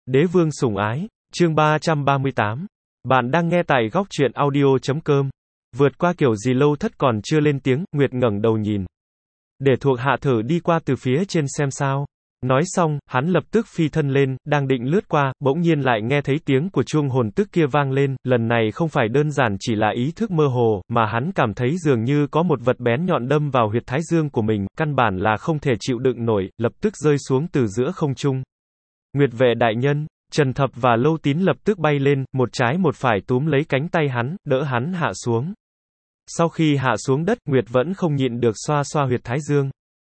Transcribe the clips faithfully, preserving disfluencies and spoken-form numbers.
Đế vương sủng ái, chương ba trăm ba mươi tám. Bạn đang nghe tại góc truyện audio chấm com. Vượt qua kiểu gì Lâu Thất còn chưa lên tiếng, Nguyệt ngẩng đầu nhìn. Để thuộc hạ thử đi qua từ phía trên xem sao. Nói xong, hắn lập tức phi thân lên, đang định lướt qua, bỗng nhiên lại nghe thấy tiếng của chuông hồn tức kia vang lên, lần này không phải đơn giản chỉ là ý thức mơ hồ, mà hắn cảm thấy dường như có một vật bén nhọn đâm vào huyệt thái dương của mình, căn bản là không thể chịu đựng nổi, lập tức rơi xuống từ giữa không trung. Nguyệt vệ đại nhân, Trần Thập và Lâu Tín lập tức bay lên, một trái một phải túm lấy cánh tay hắn, đỡ hắn hạ xuống. Sau khi hạ xuống đất, Nguyệt vẫn không nhịn được xoa xoa huyệt thái dương.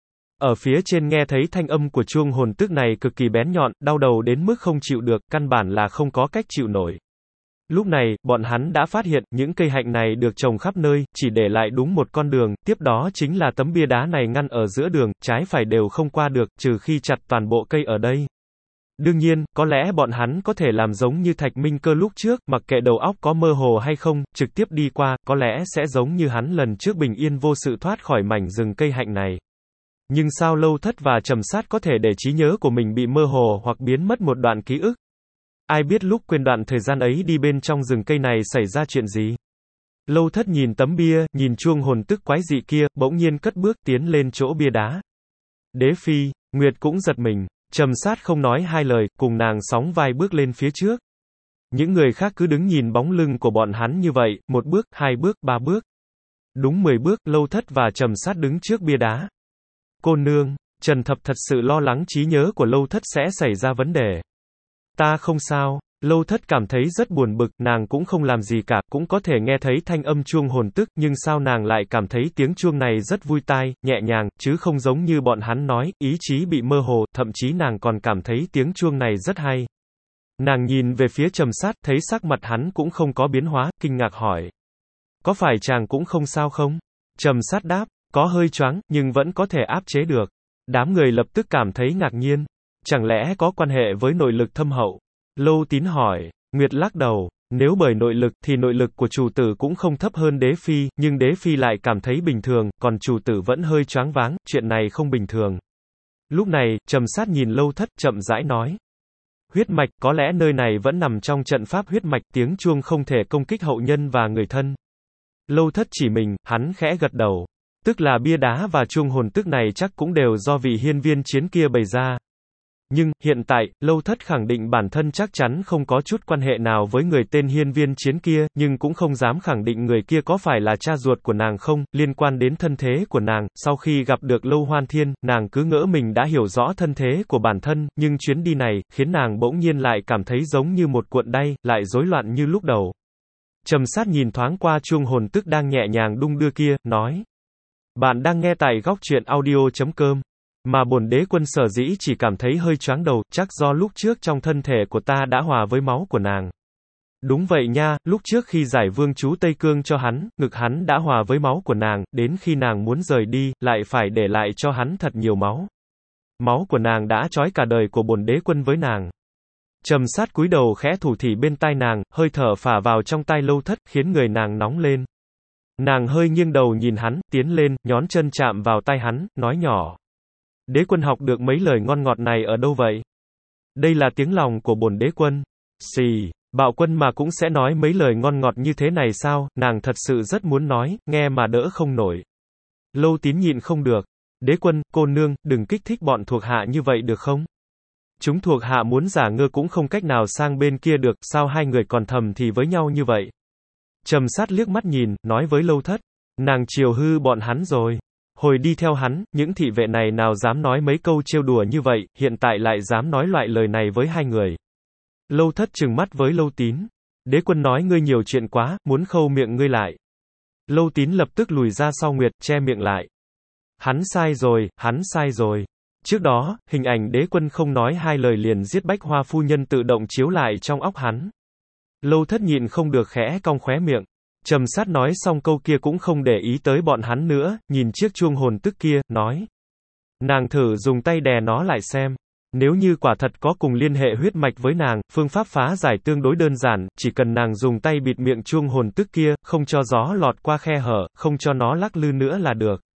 Ở phía trên nghe thấy thanh âm của chuông hồn tức này cực kỳ bén nhọn, đau đầu đến mức không chịu được, căn bản là không có cách chịu nổi. Lúc này, bọn hắn đã phát hiện, những cây hạnh này được trồng khắp nơi, chỉ để lại đúng một con đường, tiếp đó chính là tấm bia đá này ngăn ở giữa đường, trái phải đều không qua được, trừ khi chặt toàn bộ cây ở đây. Đương nhiên, có lẽ bọn hắn có thể làm giống như Thạch Minh Cơ lúc trước, mặc kệ đầu óc có mơ hồ hay không, trực tiếp đi qua, có lẽ sẽ giống như hắn lần trước bình yên vô sự thoát khỏi mảnh rừng cây hạnh này. Nhưng sao Lâu Thất và Trầm Sát có thể để trí nhớ của mình bị mơ hồ hoặc biến mất một đoạn ký ức? Ai biết lúc quên đoạn thời gian ấy đi bên trong rừng cây này xảy ra chuyện gì? Lâu Thất nhìn tấm bia, nhìn chuông hồn tức quái dị kia, bỗng nhiên cất bước tiến lên chỗ bia đá. Đế phi, Nguyệt cũng giật mình. Trầm Sát không nói hai lời, cùng nàng sóng vai bước lên phía trước. Những người khác cứ đứng nhìn bóng lưng của bọn hắn như vậy, một bước, hai bước, ba bước. Đúng mười bước, Lâu Thất và Trầm Sát đứng trước bia đá. Cô nương, Trần Thập thật sự lo lắng trí nhớ của Lâu Thất sẽ xảy ra vấn đề. Ta không sao. Lâu Thất cảm thấy rất buồn bực, nàng cũng không làm gì cả, cũng có thể nghe thấy thanh âm chuông hồn tức, nhưng sao nàng lại cảm thấy tiếng chuông này rất vui tai, nhẹ nhàng, chứ không giống như bọn hắn nói, ý chí bị mơ hồ, thậm chí nàng còn cảm thấy tiếng chuông này rất hay. Nàng nhìn về phía Trầm Sát, thấy sắc mặt hắn cũng không có biến hóa, kinh ngạc hỏi. Có phải chàng cũng không sao không? Trầm Sát đáp, có hơi choáng, nhưng vẫn có thể áp chế được. Đám người lập tức cảm thấy ngạc nhiên. Chẳng lẽ có quan hệ với nội lực thâm hậu? Lâu Tín hỏi. Nguyệt lắc đầu. Nếu bởi nội lực, thì nội lực của chủ tử cũng không thấp hơn đế phi, nhưng đế phi lại cảm thấy bình thường, còn chủ tử vẫn hơi choáng váng, chuyện này không bình thường. Lúc này, Trầm Sát nhìn Lâu Thất, chậm rãi nói. Huyết mạch, có lẽ nơi này vẫn nằm trong trận pháp huyết mạch, tiếng chuông không thể công kích hậu nhân và người thân. Lâu Thất chỉ mình, hắn khẽ gật đầu. Tức là bia đá và chuông hồn tức này chắc cũng đều do vị hiên viên chiến kia bày ra. Nhưng, hiện tại, Lâu Thất khẳng định bản thân chắc chắn không có chút quan hệ nào với người tên hiên viên chiến kia, nhưng cũng không dám khẳng định người kia có phải là cha ruột của nàng không, liên quan đến thân thế của nàng. Sau khi gặp được Lâu Hoan Thiên, nàng cứ ngỡ mình đã hiểu rõ thân thế của bản thân, nhưng chuyến đi này, khiến nàng bỗng nhiên lại cảm thấy giống như một cuộn đay, lại rối loạn như lúc đầu. Trầm Sát nhìn thoáng qua chuông hồn tức đang nhẹ nhàng đung đưa kia, nói. Bạn đang nghe tại góc truyện audio chấm com. Mà bổn đế quân sở dĩ chỉ cảm thấy hơi choáng đầu, chắc do lúc trước trong thân thể của ta đã hòa với máu của nàng. Đúng vậy nha, lúc trước khi giải vương chú Tây Cương cho hắn, ngực hắn đã hòa với máu của nàng, đến khi nàng muốn rời đi, lại phải để lại cho hắn thật nhiều máu. Máu của nàng đã trói cả đời của bổn đế quân với nàng. Trầm Sát cúi đầu khẽ thủ thỉ bên tai nàng, hơi thở phả vào trong tai Lâu Thất, khiến người nàng nóng lên. Nàng hơi nghiêng đầu nhìn hắn, tiến lên, nhón chân chạm vào tai hắn, nói nhỏ. Đế quân học được mấy lời ngon ngọt này ở đâu vậy? Đây là tiếng lòng của bổn đế quân. Xì, bạo quân mà cũng sẽ nói mấy lời ngon ngọt như thế này sao? Nàng thật sự rất muốn nói, nghe mà đỡ không nổi. Lâu Tín nhịn không được. Đế quân, cô nương, đừng kích thích bọn thuộc hạ như vậy được không? Chúng thuộc hạ muốn giả ngơ cũng không cách nào sang bên kia được, sao hai người còn thầm thì với nhau như vậy? Trầm Sát liếc mắt nhìn, nói với Lâu Thất. Nàng chiều hư bọn hắn rồi. Hồi đi theo hắn, những thị vệ này nào dám nói mấy câu trêu đùa như vậy, hiện tại lại dám nói loại lời này với hai người. Lâu Thất trừng mắt với Lâu Tín. Đế quân nói ngươi nhiều chuyện quá, muốn khâu miệng ngươi lại. Lâu Tín lập tức lùi ra sau Nguyệt, che miệng lại. Hắn sai rồi, hắn sai rồi. Trước đó, hình ảnh đế quân không nói hai lời liền giết Bách Hoa phu nhân tự động chiếu lại trong óc hắn. Lâu Thất nhịn không được khẽ cong khóe miệng. Trầm Sát nói xong câu kia cũng không để ý tới bọn hắn nữa, nhìn chiếc chuông hồn tức kia, nói. Nàng thử dùng tay đè nó lại xem. Nếu như quả thật có cùng liên hệ huyết mạch với nàng, phương pháp phá giải tương đối đơn giản, chỉ cần nàng dùng tay bịt miệng chuông hồn tức kia, không cho gió lọt qua khe hở, không cho nó lắc lư nữa là được.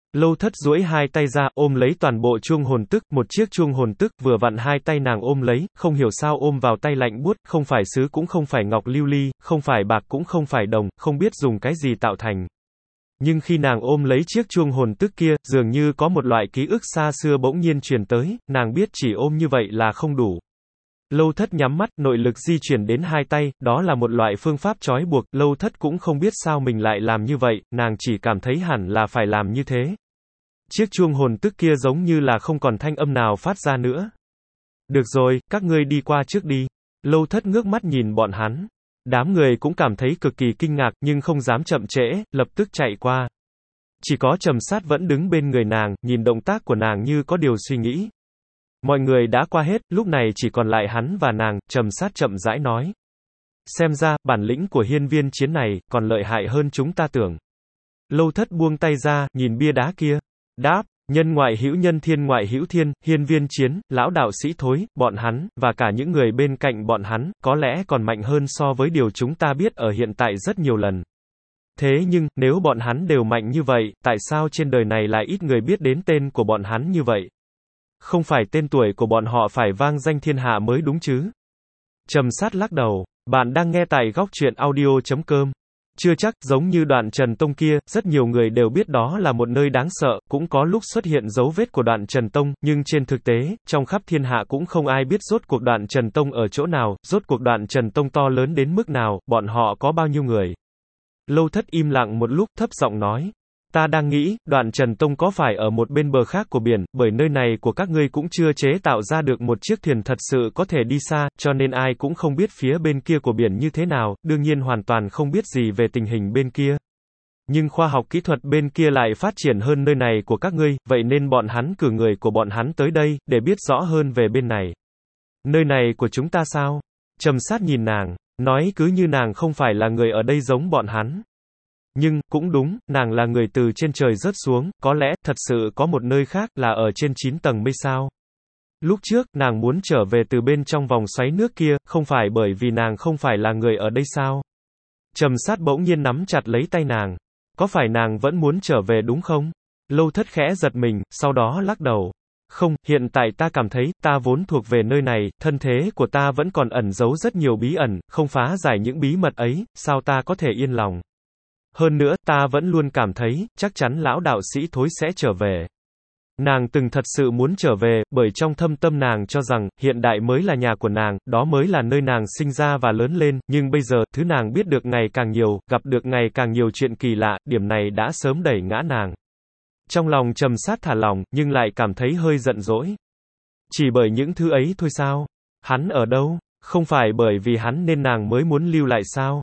Lâu Thất duỗi hai tay ra, ôm lấy toàn bộ chuông hồn tức, một chiếc chuông hồn tức vừa vặn hai tay nàng ôm lấy, không hiểu sao ôm vào tay lạnh buốt, không phải sứ cũng không phải ngọc lưu ly, không phải bạc cũng không phải đồng, không biết dùng cái gì tạo thành. Nhưng khi nàng ôm lấy chiếc chuông hồn tức kia, dường như có một loại ký ức xa xưa bỗng nhiên truyền tới, nàng biết chỉ ôm như vậy là không đủ. Lâu Thất nhắm mắt, nội lực di chuyển đến hai tay, đó là một loại phương pháp trói buộc, Lâu Thất cũng không biết sao mình lại làm như vậy, nàng chỉ cảm thấy hẳn là phải làm như thế. Chiếc chuông hồn tức kia giống như là không còn thanh âm nào phát ra nữa. Được rồi, các ngươi đi qua trước đi. Lâu Thất ngước mắt nhìn bọn hắn. Đám người cũng cảm thấy cực kỳ kinh ngạc, nhưng không dám chậm trễ, lập tức chạy qua. Chỉ có Trầm Sát vẫn đứng bên người nàng, nhìn động tác của nàng như có điều suy nghĩ. Mọi người đã qua hết, lúc này chỉ còn lại hắn và nàng, Trầm Sát chậm rãi nói. Xem ra, bản lĩnh của hiên viên chiến này, còn lợi hại hơn chúng ta tưởng. Lâu Thất buông tay ra, nhìn bia đá kia. Đáp, nhân ngoại hữu nhân thiên ngoại hữu thiên, hiên viên chiến, lão đạo sĩ thối, bọn hắn, và cả những người bên cạnh bọn hắn, có lẽ còn mạnh hơn so với điều chúng ta biết ở hiện tại rất nhiều lần. Thế nhưng, nếu bọn hắn đều mạnh như vậy, tại sao trên đời này lại ít người biết đến tên của bọn hắn như vậy? Không phải tên tuổi của bọn họ phải vang danh thiên hạ mới đúng chứ? Trầm Sát lắc đầu, bạn đang nghe tại góc truyện audio chấm com. Chưa chắc, giống như Đoạn Trần Tông kia, rất nhiều người đều biết đó là một nơi đáng sợ, cũng có lúc xuất hiện dấu vết của Đoạn Trần Tông, nhưng trên thực tế, trong khắp thiên hạ cũng không ai biết rốt cuộc Đoạn Trần Tông ở chỗ nào, rốt cuộc Đoạn Trần Tông to lớn đến mức nào, bọn họ có bao nhiêu người. Lâu Thất im lặng một lúc, thấp giọng nói. Ta đang nghĩ, Đoạn Trần Tông có phải ở một bên bờ khác của biển, bởi nơi này của các ngươi cũng chưa chế tạo ra được một chiếc thuyền thật sự có thể đi xa, cho nên ai cũng không biết phía bên kia của biển như thế nào, đương nhiên hoàn toàn không biết gì về tình hình bên kia. Nhưng khoa học kỹ thuật bên kia lại phát triển hơn nơi này của các ngươi, vậy nên bọn hắn cử người của bọn hắn tới đây, để biết rõ hơn về bên này. Nơi này của chúng ta sao? Trầm Sát nhìn nàng, nói cứ như nàng không phải là người ở đây giống bọn hắn. Nhưng, cũng đúng, nàng là người từ trên trời rớt xuống, có lẽ, thật sự có một nơi khác, là ở trên chín tầng mây sao. Lúc trước, nàng muốn trở về từ bên trong vòng xoáy nước kia, không phải bởi vì nàng không phải là người ở đây sao? Trầm Sát bỗng nhiên nắm chặt lấy tay nàng. Có phải nàng vẫn muốn trở về đúng không? Lâu Thất khẽ giật mình, sau đó lắc đầu. Không, hiện tại ta cảm thấy, ta vốn thuộc về nơi này, thân thế của ta vẫn còn ẩn giấu rất nhiều bí ẩn, không phá giải những bí mật ấy, sao ta có thể yên lòng? Hơn nữa, ta vẫn luôn cảm thấy, chắc chắn lão đạo sĩ thối sẽ trở về. Nàng từng thật sự muốn trở về, bởi trong thâm tâm nàng cho rằng, hiện đại mới là nhà của nàng, đó mới là nơi nàng sinh ra và lớn lên, nhưng bây giờ, thứ nàng biết được ngày càng nhiều, gặp được ngày càng nhiều chuyện kỳ lạ, điểm này đã sớm đẩy ngã nàng. Trong lòng Trầm Sát thả lỏng, nhưng lại cảm thấy hơi giận dỗi. Chỉ bởi những thứ ấy thôi sao? Hắn ở đâu? Không phải bởi vì hắn nên nàng mới muốn lưu lại sao?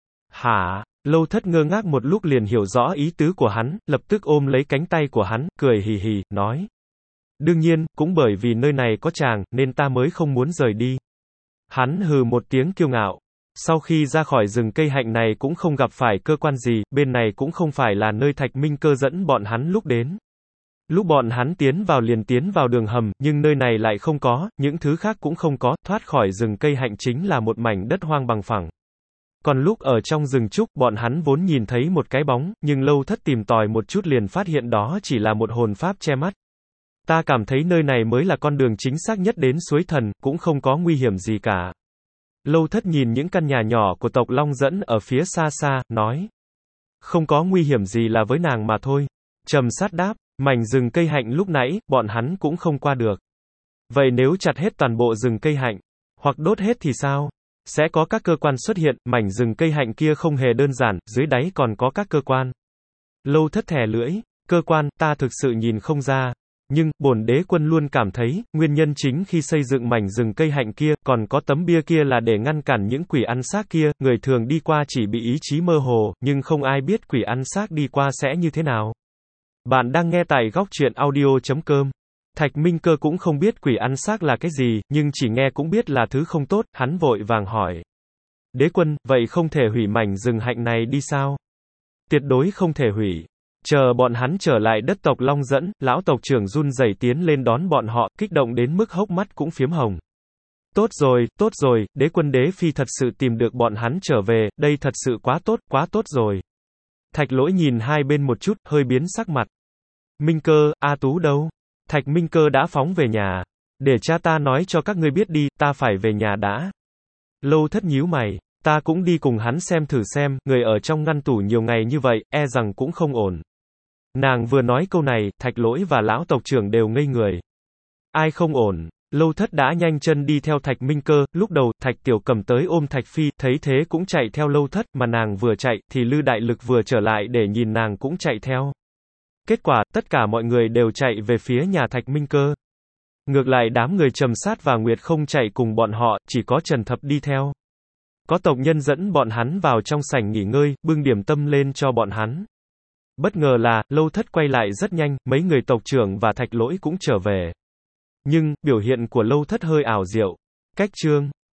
Hả? Lâu Thất ngơ ngác một lúc liền hiểu rõ ý tứ của hắn, lập tức ôm lấy cánh tay của hắn, cười hì hì, nói. Đương nhiên, cũng bởi vì nơi này có chàng, nên ta mới không muốn rời đi. Hắn hừ một tiếng kiêu ngạo. Sau khi ra khỏi rừng cây hạnh này cũng không gặp phải cơ quan gì, bên này cũng không phải là nơi Thạch Minh Cơ dẫn bọn hắn lúc đến. Lúc bọn hắn tiến vào liền tiến vào đường hầm, nhưng nơi này lại không có, những thứ khác cũng không có, thoát khỏi rừng cây hạnh chính là một mảnh đất hoang bằng phẳng. Còn lúc ở trong rừng trúc, bọn hắn vốn nhìn thấy một cái bóng, nhưng Lâu Thất tìm tòi một chút liền phát hiện đó chỉ là một hồn pháp che mắt. Ta cảm thấy nơi này mới là con đường chính xác nhất đến suối thần, cũng không có nguy hiểm gì cả. Lâu Thất nhìn những căn nhà nhỏ của tộc Long Dẫn ở phía xa xa, nói. Không có nguy hiểm gì là với nàng mà thôi. Trầm Sát đáp, mảnh rừng cây hạnh lúc nãy, bọn hắn cũng không qua được. Vậy nếu chặt hết toàn bộ rừng cây hạnh, hoặc đốt hết thì sao? Sẽ có các cơ quan xuất hiện, mảnh rừng cây hạnh kia không hề đơn giản, dưới đáy còn có các cơ quan. Lâu Thất thè lưỡi, cơ quan, ta thực sự nhìn không ra. Nhưng, bổn đế quân luôn cảm thấy, nguyên nhân chính khi xây dựng mảnh rừng cây hạnh kia, còn có tấm bia kia là để ngăn cản những quỷ ăn xác kia, người thường đi qua chỉ bị ý chí mơ hồ, nhưng không ai biết quỷ ăn xác đi qua sẽ như thế nào. Bạn đang nghe tại góc truyện audio chấm com. Thạch Minh Cơ cũng không biết quỷ ăn xác là cái gì, nhưng chỉ nghe cũng biết là thứ không tốt, hắn vội vàng hỏi. Đế quân, vậy không thể hủy mảnh rừng hạnh này đi sao? Tuyệt đối không thể hủy. Chờ bọn hắn trở lại đất tộc Long Dẫn, lão tộc trưởng run rẩy tiến lên đón bọn họ, kích động đến mức hốc mắt cũng phiếm hồng. Tốt rồi, tốt rồi, đế quân đế phi thật sự tìm được bọn hắn trở về, đây thật sự quá tốt, quá tốt rồi. Thạch Lỗi nhìn hai bên một chút, hơi biến sắc mặt. Minh Cơ, A Tú đâu? Thạch Minh Cơ đã phóng về nhà. Để cha ta nói cho các ngươi biết đi, ta phải về nhà đã. Lâu Thất nhíu mày. Ta cũng đi cùng hắn xem thử xem, người ở trong ngăn tủ nhiều ngày như vậy, e rằng cũng không ổn. Nàng vừa nói câu này, Thạch Lỗi và lão tộc trưởng đều ngây người. Ai không ổn? Lâu Thất đã nhanh chân đi theo Thạch Minh Cơ, lúc đầu, Thạch Tiểu Cầm tới ôm Thạch Phi, thấy thế cũng chạy theo Lâu Thất, mà nàng vừa chạy, thì Lư Đại Lực vừa trở lại để nhìn nàng cũng chạy theo. Kết quả, tất cả mọi người đều chạy về phía nhà Thạch Minh Cơ. Ngược lại đám người Trầm Sát và Nguyệt không chạy cùng bọn họ, chỉ có Trần Thập đi theo. Có tộc nhân dẫn bọn hắn vào trong sảnh nghỉ ngơi, bưng điểm tâm lên cho bọn hắn. Bất ngờ là, Lâu Thất quay lại rất nhanh, mấy người tộc trưởng và Thạch Lỗi cũng trở về. Nhưng, biểu hiện của Lâu Thất hơi ảo diệu. Cách chương